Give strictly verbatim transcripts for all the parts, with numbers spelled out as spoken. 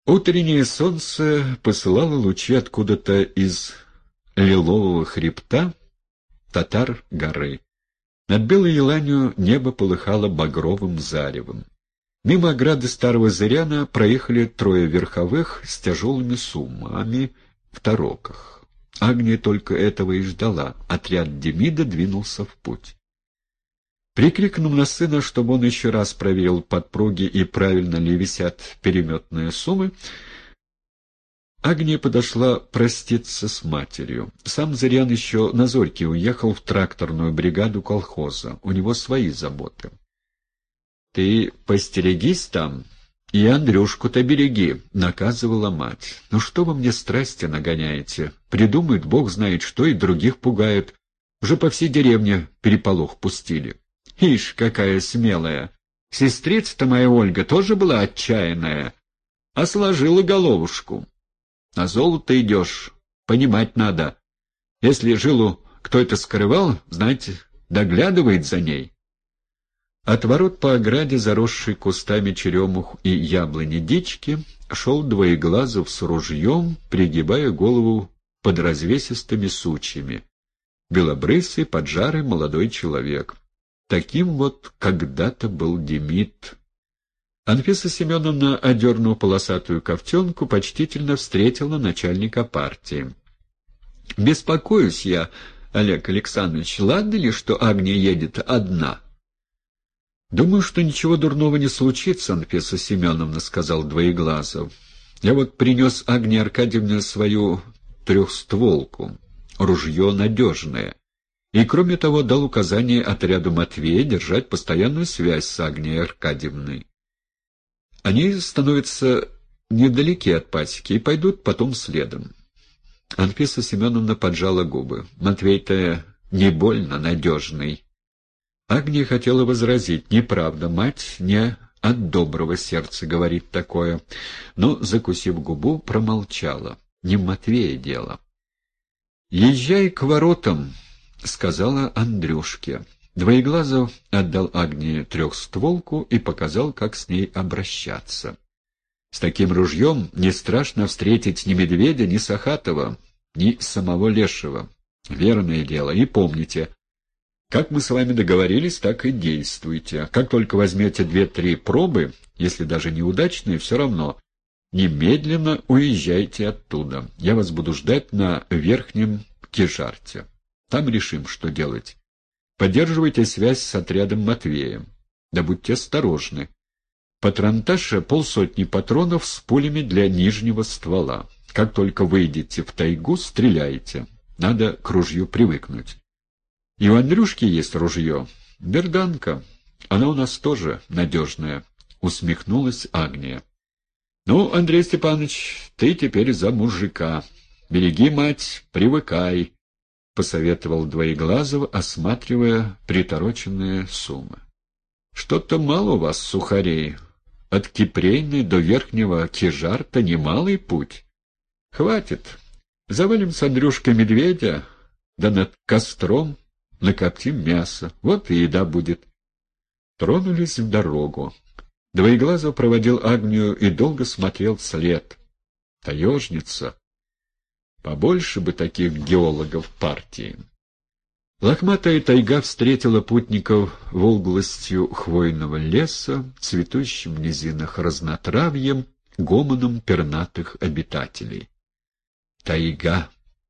Утреннее солнце посылало лучи откуда-то из лилового хребта Татар-горы. Над Белой Еланью небо полыхало багровым заревом. Мимо ограды старого Зыряна проехали трое верховых с тяжелыми суммами в тароках. Агния только этого и ждала. Отряд Демида двинулся в путь. Прикрикнув на сына, чтобы он еще раз проверил подпруги и правильно ли висят переметные суммы, Агния подошла проститься с матерью. Сам Зырян еще на зорьке уехал в тракторную бригаду колхоза. У него свои заботы. — Ты постерегись там и Андрюшку-то береги, — наказывала мать. — Ну что вы мне страсти нагоняете? Придумают, бог знает что, и других пугают. Уже по всей деревне переполох пустили. Ишь, какая смелая! Сестрица-то моя Ольга тоже была отчаянная, а сложила головушку. На золото идешь, понимать надо. Если жилу кто это скрывал, знаете, доглядывает за ней. От ворот по ограде, заросшей кустами черемух и яблони дички, шел Двоеглазов с ружьем, пригибая голову под развесистыми сучьями. Белобрысый, поджарый молодой человек. Таким вот когда-то был Демид. Анфиса Семеновна, одернув полосатую ковтенку, почтительно встретила начальника партии. — Беспокоюсь я, Олег Александрович, ладно ли, что Агния едет одна? — Думаю, что ничего дурного не случится, Анфиса Семеновна, — сказал Двоеглазов. — Я вот принес Агнии Аркадьевне свою трехстволку, ружье надежное. И, кроме того, дал указание отряду Матвея держать постоянную связь с Агнией Аркадьевной. Они становятся недалеки от пасеки и пойдут потом следом. Анфиса Семеновна поджала губы. Матвей-то не больно надежный. Агния хотела возразить. Неправда, мать не от доброго сердца говорит такое. Но, закусив губу, промолчала. Не в Матвее дело. «Езжай к воротам», — сказала Андрюшке. Двоеглазов отдал Агнии трехстволку и показал, как с ней обращаться. С таким ружьем не страшно встретить ни медведя, ни Сахатова, ни самого Лешего. Верное дело. И помните, как мы с вами договорились, так и действуйте. Как только возьмете две-три пробы, если даже неудачные, все равно, немедленно уезжайте оттуда. Я вас буду ждать на Верхнем Кижарте. Там решим, что делать. Поддерживайте связь с отрядом Матвея. Да будьте осторожны. Патронташа полсотни патронов с пулями для нижнего ствола. Как только выйдете в тайгу, стреляйте. Надо к ружью привыкнуть. И у Андрюшки есть ружье. Берданка. Она у нас тоже надежная. Усмехнулась Агния. Ну, Андрей Степанович, ты теперь за мужика. Береги, мать, привыкай. — посоветовал Двоеглазов, осматривая притороченные суммы. — Что-то мало у вас сухарей. От Кипрейны до Верхнего Кижарта немалый путь. Хватит. Завалим с Андрюшкой медведя, да над костром накоптим мясо. Вот и еда будет. Тронулись в дорогу. Двоеглазов проводил Агнию и долго смотрел вслед. Таежница. Побольше бы таких геологов партии. Лохматая тайга встретила путников волглостью хвойного леса, цветущим в низинах разнотравьем, гомоном пернатых обитателей. Тайга!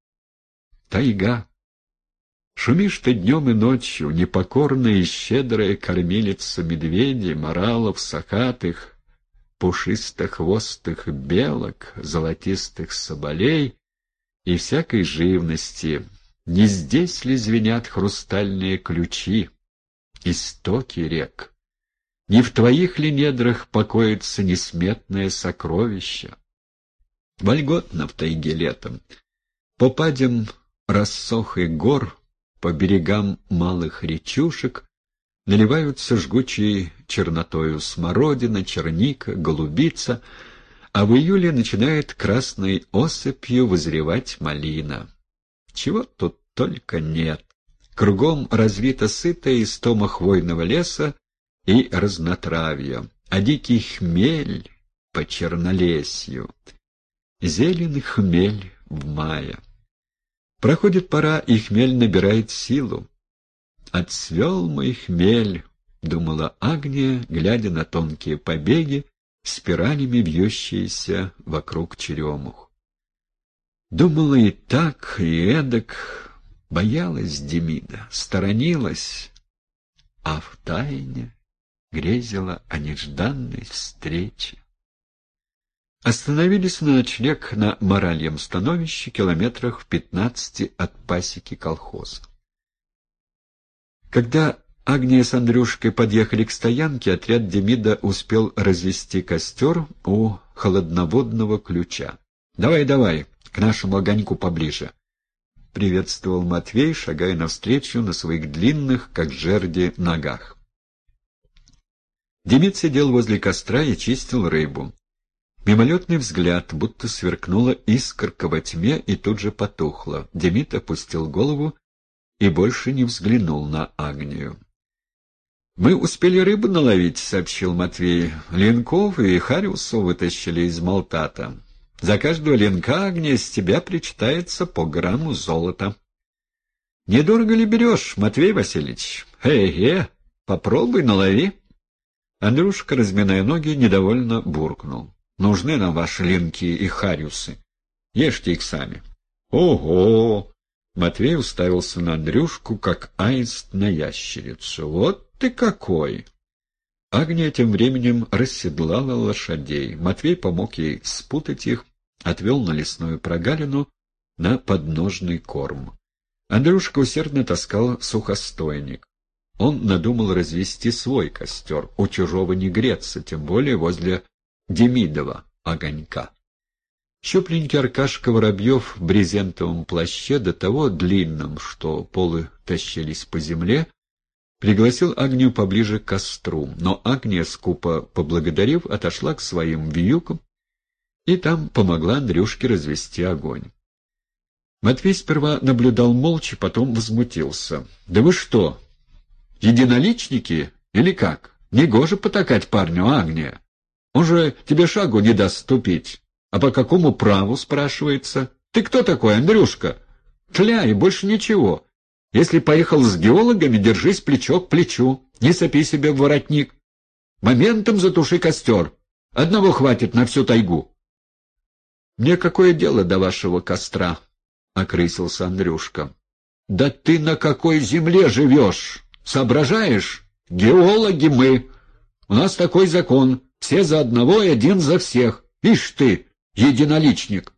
Тайга! Шумишь ты днем и ночью, непокорная и щедрая кормилица медведей, моралов, сахатых, пушистохвостых белок, золотистых соболей и всякой живности. Не здесь ли звенят хрустальные ключи, истоки рек? Не в твоих ли недрах покоится несметное сокровище? Вольготно в тайге летом. По падям рассох и гор, по берегам малых речушек наливаются жгучей чернотою смородина, черника, голубица, а в июле начинает красной осыпью вызревать малина. Чего тут только нет. Кругом развита сытая истома хвойного леса и разнотравья, а дикий хмель, по чернолесью. Зелен хмель в мае. Проходит пора, и хмель набирает силу. «Отцвел мой хмель», — думала Агния, глядя на тонкие побеги, спиралями вьющиеся вокруг черемух. Думала и так, и эдак, боялась Демида, сторонилась, а втайне грезила о нежданной встрече. Остановились на ночлег на Моральем становище, километрах в пятнадцати от пасеки колхоза. Когда Агния с Андрюшкой подъехали к стоянке, отряд Демида успел развести костер у холодноводного ключа. «Давай, давай, к нашему огоньку поближе», — приветствовал Матвей, шагая навстречу на своих длинных, как жерди, ногах. Демид сидел возле костра и чистил рыбу. Мимолетный взгляд, будто сверкнула искорка во тьме и тут же потухла. Демид опустил голову и больше не взглянул на Агнию. «Мы успели рыбу наловить», — сообщил Матвей. «Ленков и Хариусов вытащили из Молтата. За каждого ленка, Агния, с тебя причитается по грамму золота». «Недорого ли берешь, Матвей Васильевич? Хе-хе, попробуй налови». Андрюшка, разминая ноги, недовольно буркнул. «Нужны нам ваши ленки и хариусы. Ешьте их сами». «Ого!» Матвей уставился на Андрюшку, как аист на ящерицу. «Вот ты какой!» Агния тем временем расседлала лошадей. Матвей помог ей спутать их, отвел на лесную прогалину на подножный корм. Андрюшка усердно таскал сухостойник. Он надумал развести свой костер, у чужого не греться, тем более возле Демидова огонька. Щупленький Аркашка Воробьев в брезентовом плаще, до того длинном, что полы тащились по земле, пригласил Агнию поближе к костру, но Агния, скупо поблагодарив, отошла к своим вьюкам и там помогла Андрюшке развести огонь. Матвей сперва наблюдал молча, потом возмутился. «Да вы что, единоличники или как? Негоже потакать парню, Агния. Он же тебе шагу не даст ступить. А по какому праву, спрашивается? Ты кто такой, Андрюшка? Тля, и больше ничего. Если поехал с геологами, держись плечо к плечу, не сопи себе в воротник. Моментом затуши костер. Одного хватит на всю тайгу». «Мне какое дело до вашего костра?» — окрысился Андрюшка. «Да ты на какой земле живешь? Соображаешь? Геологи мы. У нас такой закон. Все за одного и один за всех. Ишь ты, единоличник!»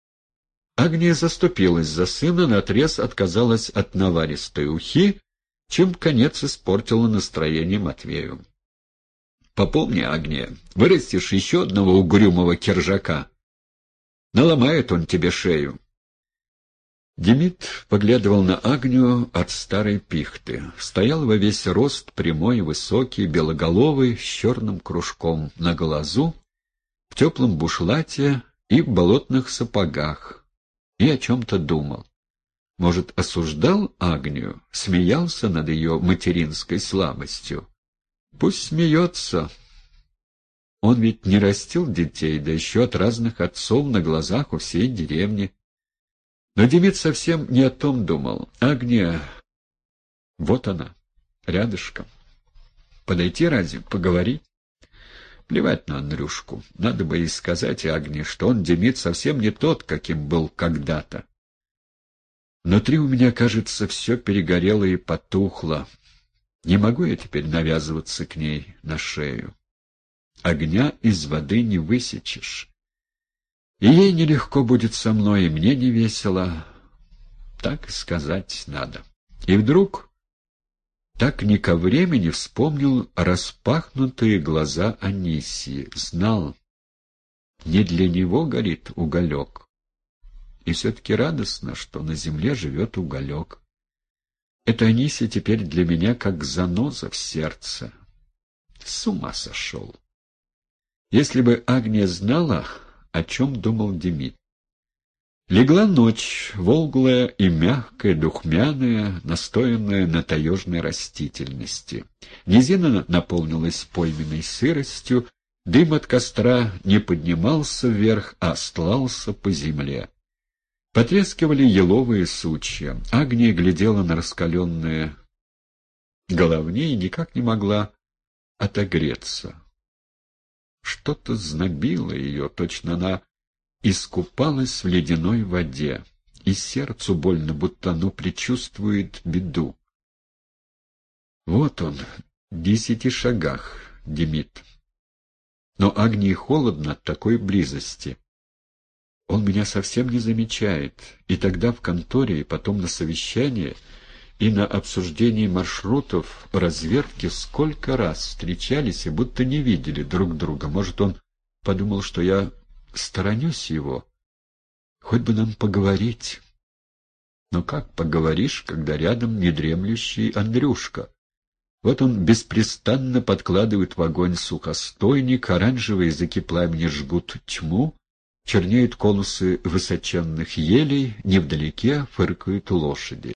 Агния заступилась за сына, наотрез отказалась от наваристой ухи, чем конец испортила настроение Матвею. «Попомни, Агния, вырастешь еще одного угрюмого кержака. Наломает он тебе шею». Демид поглядывал на Агнию от старой пихты. Стоял во весь рост, прямой, высокий, белоголовый, с черным кружком на глазу, в теплом бушлате и в болотных сапогах, и о чем-то думал. Может, осуждал Агнию, смеялся над ее материнской слабостью? Пусть смеется. Он ведь не растил детей, да еще от разных отцов на глазах у всей деревни. Но Демид совсем не о том думал. Агния, вот она, рядышком. Подойти разве, поговорить? Плевать на Андрюшку. Надо бы и сказать Агнии, что он, Демид, совсем не тот, каким был когда-то. Внутри у меня, кажется, все перегорело и потухло. Не могу я теперь навязываться к ней на шею. Огня из воды не высечешь. И ей нелегко будет со мной, и мне не весело. Так сказать надо. И вдруг, так не ко времени, вспомнил распахнутые глаза Анисии. Знал, не для него горит уголек. И все-таки радостно, что на земле живет уголек. Это Анисия теперь для меня как заноза в сердце. С ума сошел. Если бы Агния знала, о чем думал Демид. Легла ночь, волглая и мягкая, духмяная, настоянная на таежной растительности. Низина наполнилась пойменной сыростью, Дым от костра не поднимался вверх, а стлался по земле. Потрескивали еловые сучья. Агния глядела на раскаленные головни и никак не могла отогреться. Что-то знобило ее, точно она искупалась в ледяной воде, и сердцу больно, будто оно предчувствует беду. Вот он, в десяти шагах, Демид. Но Агнии холодно от такой близости. Он меня совсем не замечает, и тогда в конторе, и потом на совещании, и на обсуждении маршрутов разведки сколько раз встречались и будто не видели друг друга. Может, он подумал, что я сторонюсь его? Хоть бы нам поговорить. Но как поговоришь, когда рядом недремлющий Андрюшка? Вот он беспрестанно подкладывает в огонь сухостойник, оранжевые языки пламени жгут тьму, чернеют конусы высоченных елей, невдалеке фыркают лошади.